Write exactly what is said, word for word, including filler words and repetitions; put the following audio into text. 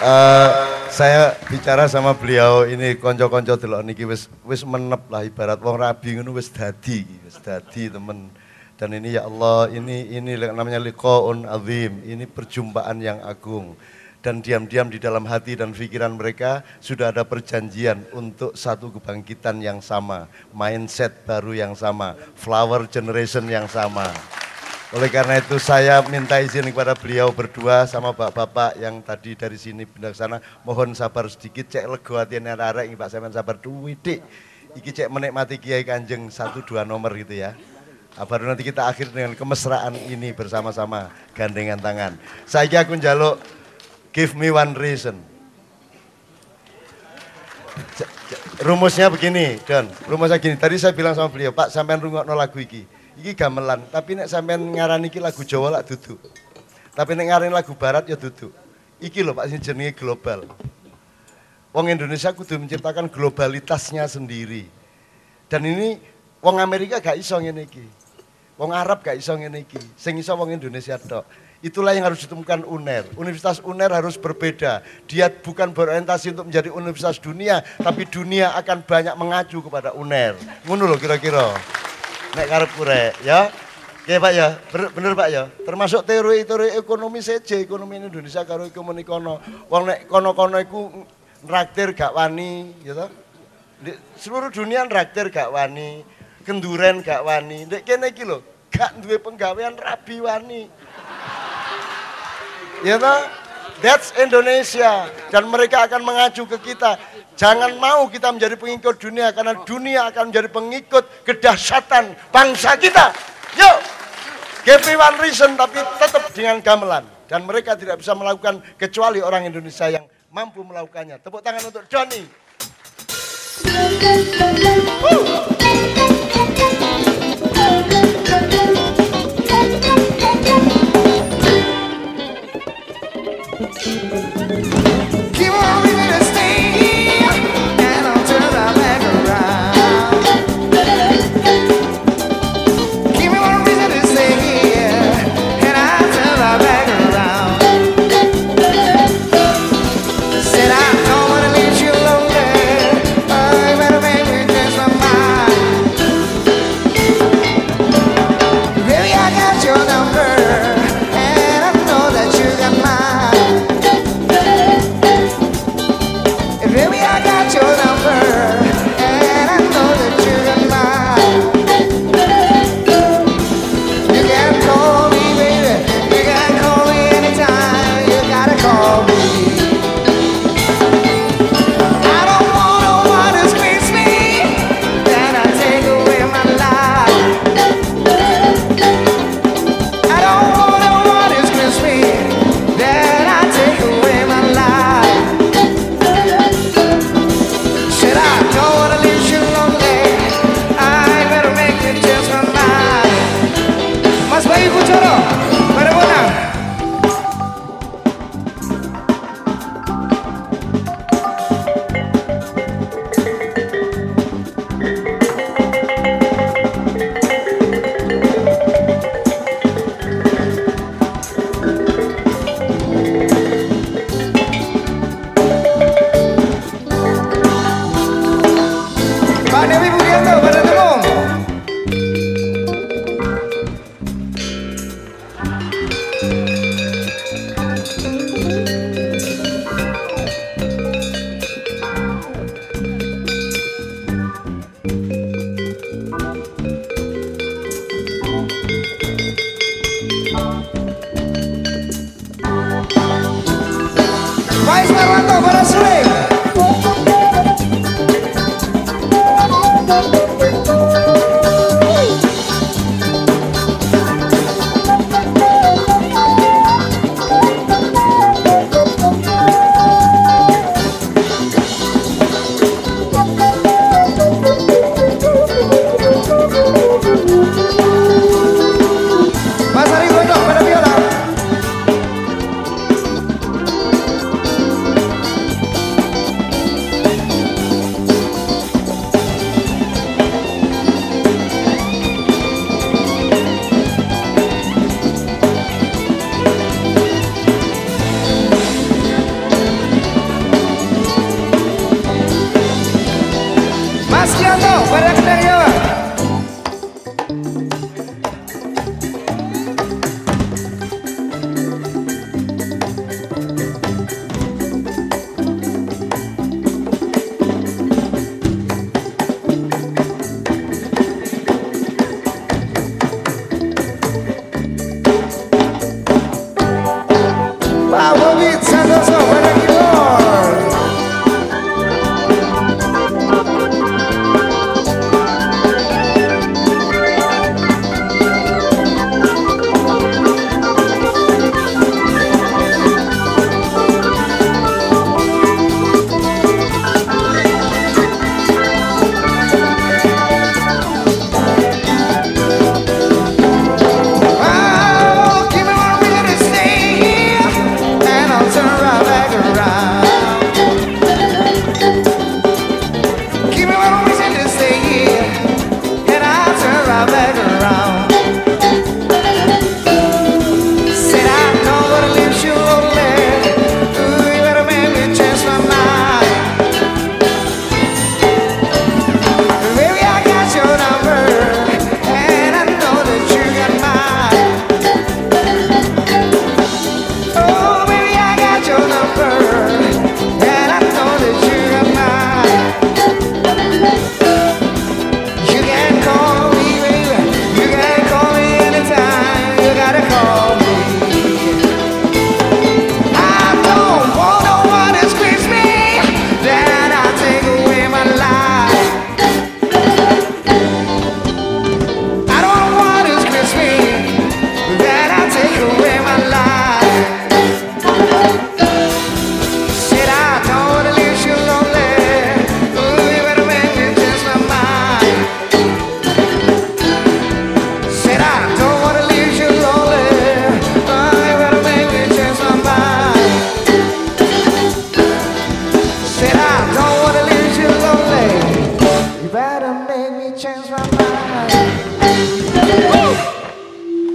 Uh, saya bicara sama beliau ini konco-konco delok niki wis wis menep lah ibarat wong rabi ngono wis dadi, wis dadi temen. Dan ini ya Allah, ini ini namanya liqaun azim, ini perjumpaan yang agung. Dan diam-diam di dalam hati dan pikiran mereka sudah ada perjanjian untuk satu kebangkitan yang sama, mindset baru yang sama, flower generation yang sama. Oleh karena itu saya minta izin kepada beliau berdua sama bapak-bapak yang tadi dari sini pindah ke sana, mohon sabar sedikit, cek lego hatinya arek Pak Sampeyan sabar duwidik. Iki cek menikmati Kiai Kanjeng satu dua nomor gitu ya. Baru nanti kita akhir dengan kemesraan ini bersama-sama gandengan tangan. Saya aku njaluk give me one reason. Rumusnya begini, Don. Rumusnya gini. Tadi saya bilang sama beliau, Pak, sampean rungokno lagu iki. Iki gamelan, tapi nek sampean ngarani iki lagu Jawa lak duduk. Tapi nek ngarani lagu barat ya duduk. Iki lho Pak sing jenenge global. Wong Indonesia kudu menciptakan globalitasnya sendiri. Dan ini wong Amerika gak iso ngene iki. Wong Arab gak iso ngene iki. Sing iso wong Indonesia tok. Itulah yang harus ditemukan U N E R. Universitas U N E R harus berbeda. Dia bukan berorientasi untuk menjadi universitas dunia, tapi dunia akan banyak mengacu kepada U N E R. Ngono lho kira-kira. Nek karep kurek ya. Oke Pak ya, bener Pak ya. Termasuk teori-teori ekonomi saja, ekonomi Indonesia karo ekonomi kono. Wong nek kono-kono iku nraktir gak wani, gitu. Di seluruh dunia nraktir gak wani, kenduren gak wani. Nek kene iki lho, gak duwe penggawean rabi wani. Ya toh? That's Indonesia dan mereka akan mengacu ke kita. Jangan mau kita menjadi pengikut dunia karena dunia akan menjadi pengikut kedahsyatan bangsa kita. Yuk, give me one reason tapi tetap dengan gamelan. Dan mereka tidak bisa melakukan kecuali orang Indonesia yang mampu melakukannya. Tepuk tangan untuk Johnny. Keep on reading the stain, and I'll turn my back around. Keep on reading the stain, and I'll turn my back around. Said I don't wanna leave you lonely, oh, you better make me change my mind. Baby, I got your number, and I know that you got mine. Baby, I got your number, and I know that you got mine. You can call me, baby. You can call me anytime. You gotta call me. I don't want no one to squeeze me, then I take away my life. I don't want no one to squeeze me, then I take away my life. Said I don't wanna leave you lonely, I better make it just my mind. Mas Bayu Kucoro, pada menang. Pak Dewi Budianto, pada tolong. Pak Ismarwanto, pada suling. Mas Yanto, bareng-bareng yo.